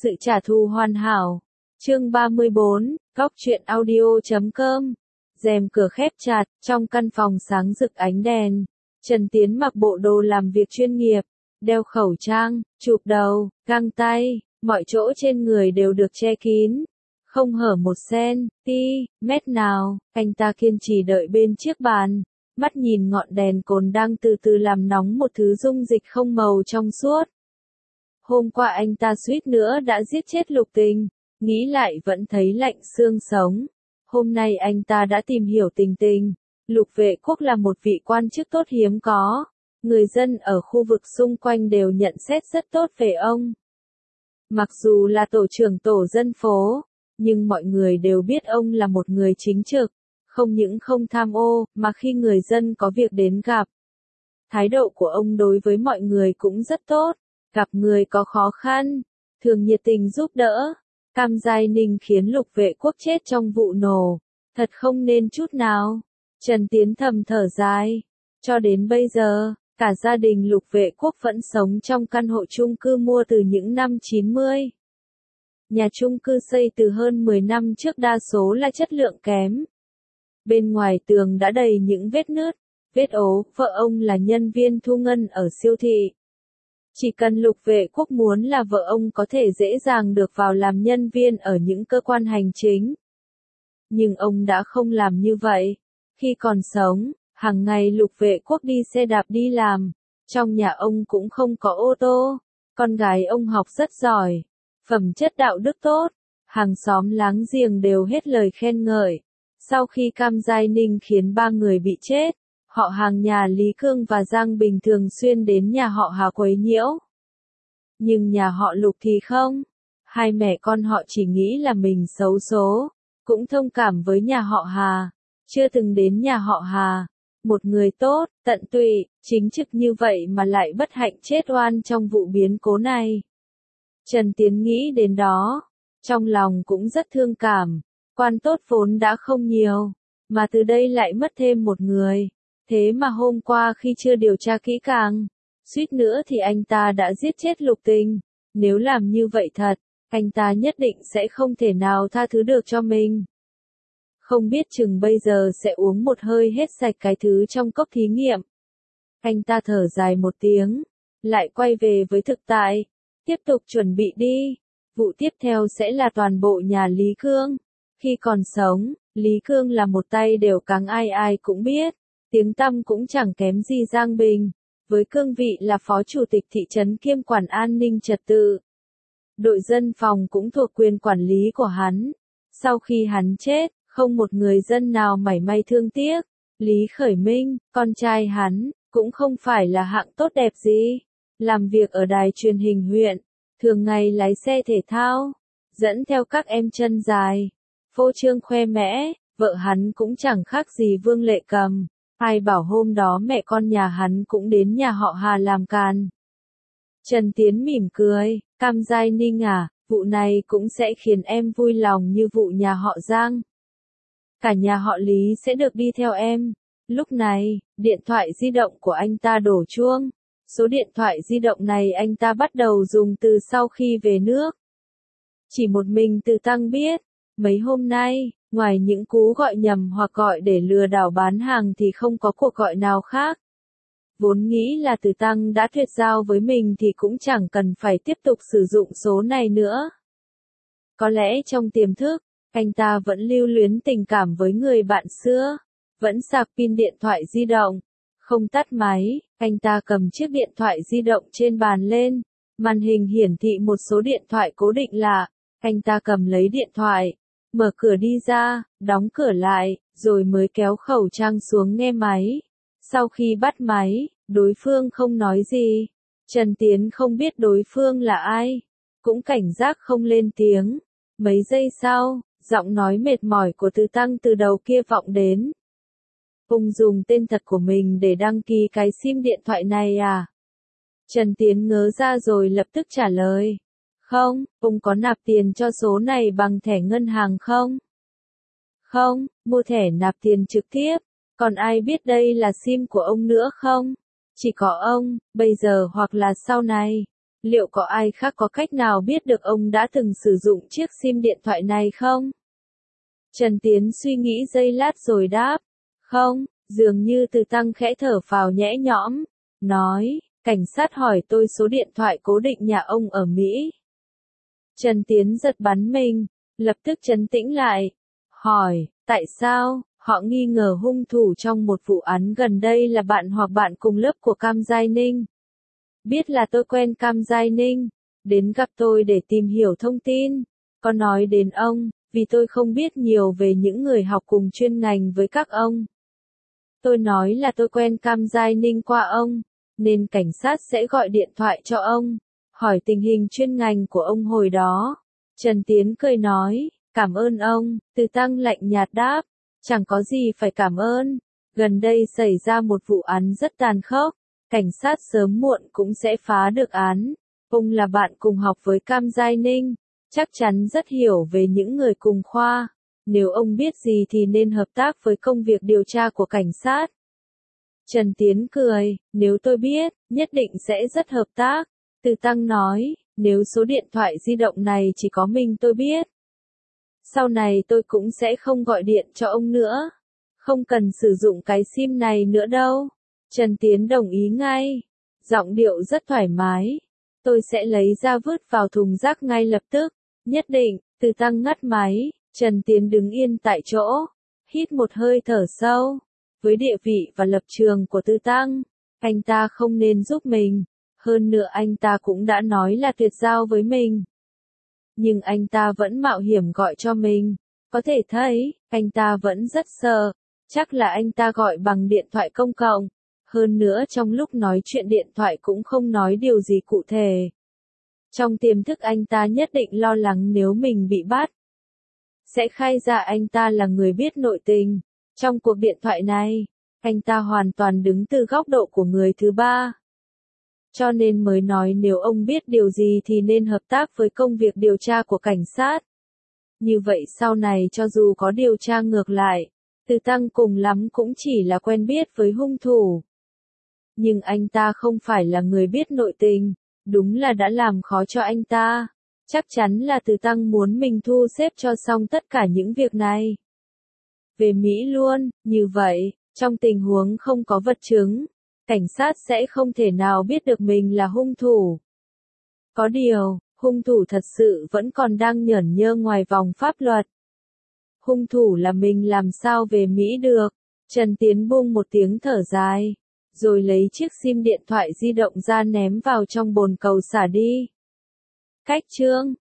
Sự trả thù hoàn hảo. Chương 34, Góc truyện audio.com. Rèm cửa khép chặt, trong căn phòng sáng rực ánh đèn. Trần Tiến mặc bộ đồ làm việc chuyên nghiệp, đeo khẩu trang, chụp đầu, găng tay, mọi chỗ trên người đều được che kín. Không hở một mét nào, anh ta kiên trì đợi bên chiếc bàn, mắt nhìn ngọn đèn cồn đang từ từ làm nóng một thứ dung dịch không màu trong suốt. Hôm qua anh ta suýt nữa đã giết chết Lục Tình, nghĩ lại vẫn thấy lạnh xương sống. Hôm nay anh ta đã tìm hiểu tình tình. Lục Vệ Quốc là một vị quan chức tốt hiếm có. Người dân ở khu vực xung quanh đều nhận xét rất tốt về ông. Mặc dù là tổ trưởng tổ dân phố, nhưng mọi người đều biết ông là một người chính trực, không những không tham ô, mà khi người dân có việc đến gặp. Thái độ của ông đối với mọi người cũng rất tốt, gặp người có khó khăn, thường nhiệt tình giúp đỡ. Cam Giai Ninh khiến Lục Vệ Quốc chết trong vụ nổ, thật không nên chút nào. Trần Tiến thầm thở dài. Cho đến bây giờ, cả gia đình Lục Vệ Quốc vẫn sống trong căn hộ chung cư mua từ những năm 90. Nhà chung cư xây từ hơn 10 năm trước đa số là chất lượng kém. Bên ngoài tường đã đầy những vết nứt, vết ố. Vợ ông là nhân viên thu ngân ở siêu thị. Chỉ cần Lục Vệ Quốc muốn là vợ ông có thể dễ dàng được vào làm nhân viên ở những cơ quan hành chính. Nhưng ông đã không làm như vậy. Khi còn sống, hàng ngày Lục Vệ Quốc đi xe đạp đi làm. Trong nhà ông cũng không có ô tô. Con gái ông học rất giỏi, phẩm chất đạo đức tốt. Hàng xóm láng giềng đều hết lời khen ngợi. Sau khi Cam Giai Ninh khiến 3 người bị chết, họ hàng nhà Lý Cương và Giang Bình thường xuyên đến nhà họ Hà quấy nhiễu. Nhưng nhà họ Lục thì không. Hai mẹ con họ chỉ nghĩ là mình xấu số, cũng thông cảm với nhà họ Hà. Chưa từng đến nhà họ Hà. Một người tốt, tận tụy, chính trực như vậy mà lại bất hạnh chết oan trong vụ biến cố này. Trần Tiến nghĩ đến đó, trong lòng cũng rất thương cảm. Quan tốt vốn đã không nhiều, mà từ đây lại mất thêm một người. Thế mà hôm qua khi chưa điều tra kỹ càng, suýt nữa thì anh ta đã giết chết Lục Tình. Nếu làm như vậy thật, anh ta nhất định sẽ không thể nào tha thứ được cho mình. Không biết chừng bây giờ sẽ uống một hơi hết sạch cái thứ trong cốc thí nghiệm. Anh ta thở dài một tiếng, lại quay về với thực tại. Tiếp tục chuẩn bị đi. Vụ tiếp theo sẽ là toàn bộ nhà Lý Cương. Khi còn sống, Lý Cương là một tay đều cáng ai ai cũng biết. Tiếng tăm cũng chẳng kém gì Giang Bình. Với cương vị là phó chủ tịch thị trấn kiêm quản an ninh trật tự. Đội dân phòng cũng thuộc quyền quản lý của hắn. Sau khi hắn chết, không một người dân nào mảy may thương tiếc. Lý Khởi Minh, con trai hắn, cũng không phải là hạng tốt đẹp gì. Làm việc ở đài truyền hình huyện, thường ngày lái xe thể thao, dẫn theo các em chân dài, phô trương khoe mẽ. Vợ hắn cũng chẳng khác gì Vương Lệ Cầm. Ai bảo hôm đó mẹ con nhà hắn cũng đến nhà họ Hà làm càn. Trần Tiến mỉm cười, Cam Giai Ninh à, vụ này cũng sẽ khiến em vui lòng như vụ nhà họ Giang. Cả nhà họ Lý sẽ được đi theo em. Lúc này, điện thoại di động của anh ta đổ chuông. Số điện thoại di động này anh ta bắt đầu dùng từ sau khi về nước. Chỉ một mình Từ Tăng biết, mấy hôm nay, ngoài những cú gọi nhầm hoặc gọi để lừa đảo bán hàng thì không có cuộc gọi nào khác. Vốn nghĩ là Từ Tăng đã tuyệt giao với mình thì cũng chẳng cần phải tiếp tục sử dụng số này nữa. Có lẽ trong tiềm thức, anh ta vẫn lưu luyến tình cảm với người bạn xưa, vẫn sạc pin điện thoại di động, không tắt máy. Anh ta cầm chiếc điện thoại di động trên bàn lên, màn hình hiển thị một số điện thoại cố định lạ. Anh ta cầm lấy điện thoại, mở cửa đi ra, đóng cửa lại, rồi mới kéo khẩu trang xuống nghe máy. Sau khi bắt máy, đối phương không nói gì. Trần Tiến không biết đối phương là ai, cũng cảnh giác không lên tiếng. Mấy giây sau, giọng nói mệt mỏi của Từ Tăng từ đầu kia vọng đến. Ông dùng tên thật của mình để đăng ký cái sim điện thoại này à? Trần Tiến ngớ ra rồi lập tức trả lời. Không, ông có nạp tiền cho số này bằng thẻ ngân hàng không? Không, mua thẻ nạp tiền trực tiếp. Còn ai biết đây là sim của ông nữa không? Chỉ có ông, bây giờ hoặc là sau này. Liệu có ai khác có cách nào biết được ông đã từng sử dụng chiếc SIM điện thoại này không? Trần Tiến suy nghĩ giây lát rồi đáp. Không, dường như Từ Tăng khẽ thở phào nhẹ nhõm, nói, cảnh sát hỏi tôi số điện thoại cố định nhà ông ở Mỹ. Trần Tiến giật bắn mình, lập tức trấn tĩnh lại, hỏi, tại sao? Họ nghi ngờ hung thủ trong một vụ án gần đây là bạn hoặc bạn cùng lớp của Cam Giai Ninh. Biết là tôi quen Cam Giai Ninh, đến gặp tôi để tìm hiểu thông tin. Có nói đến ông, vì tôi không biết nhiều về những người học cùng chuyên ngành với các ông. Tôi nói là tôi quen Cam Giai Ninh qua ông, nên cảnh sát sẽ gọi điện thoại cho ông, hỏi tình hình chuyên ngành của ông hồi đó. Trần Tiến cười nói, cảm ơn ông. Từ Tăng lạnh nhạt đáp, chẳng có gì phải cảm ơn. Gần đây xảy ra một vụ án rất tàn khốc, cảnh sát sớm muộn cũng sẽ phá được án. Ông là bạn cùng học với Cam Giai Ninh, chắc chắn rất hiểu về những người cùng khoa. Nếu ông biết gì thì nên hợp tác với công việc điều tra của cảnh sát. Trần Tiến cười, nếu tôi biết, nhất định sẽ rất hợp tác. Từ Tăng nói, nếu số điện thoại di động này chỉ có mình tôi biết, sau này tôi cũng sẽ không gọi điện cho ông nữa. Không cần sử dụng cái SIM này nữa đâu. Trần Tiến đồng ý ngay. Giọng điệu rất thoải mái. Tôi sẽ lấy ra vứt vào thùng rác ngay lập tức. Nhất định. Từ Tăng ngắt máy. Trần Tiến đứng yên tại chỗ. Hít một hơi thở sâu. Với địa vị và lập trường của Từ Tăng, anh ta không nên giúp mình. Hơn nữa anh ta cũng đã nói là tuyệt giao với mình. Nhưng anh ta vẫn mạo hiểm gọi cho mình. Có thể thấy, anh ta vẫn rất sợ. Chắc là anh ta gọi bằng điện thoại công cộng. Hơn nữa trong lúc nói chuyện điện thoại cũng không nói điều gì cụ thể. Trong tiềm thức anh ta nhất định lo lắng nếu mình bị bắt, sẽ khai ra anh ta là người biết nội tình. Trong cuộc điện thoại này, anh ta hoàn toàn đứng từ góc độ của người thứ ba. Cho nên mới nói nếu ông biết điều gì thì nên hợp tác với công việc điều tra của cảnh sát. Như vậy sau này cho dù có điều tra ngược lại, Từ Tăng cùng lắm cũng chỉ là quen biết với hung thủ. Nhưng anh ta không phải là người biết nội tình, đúng là đã làm khó cho anh ta. Chắc chắn là Từ Tăng muốn mình thu xếp cho xong tất cả những việc này. Về Mỹ luôn, như vậy, trong tình huống không có vật chứng, cảnh sát sẽ không thể nào biết được mình là hung thủ. Có điều, hung thủ thật sự vẫn còn đang nhởn nhơ ngoài vòng pháp luật. Hung thủ là mình làm sao về Mỹ được? Trần Tiến buông một tiếng thở dài, rồi lấy chiếc SIM điện thoại di động ra ném vào trong bồn cầu xả đi. Cách chương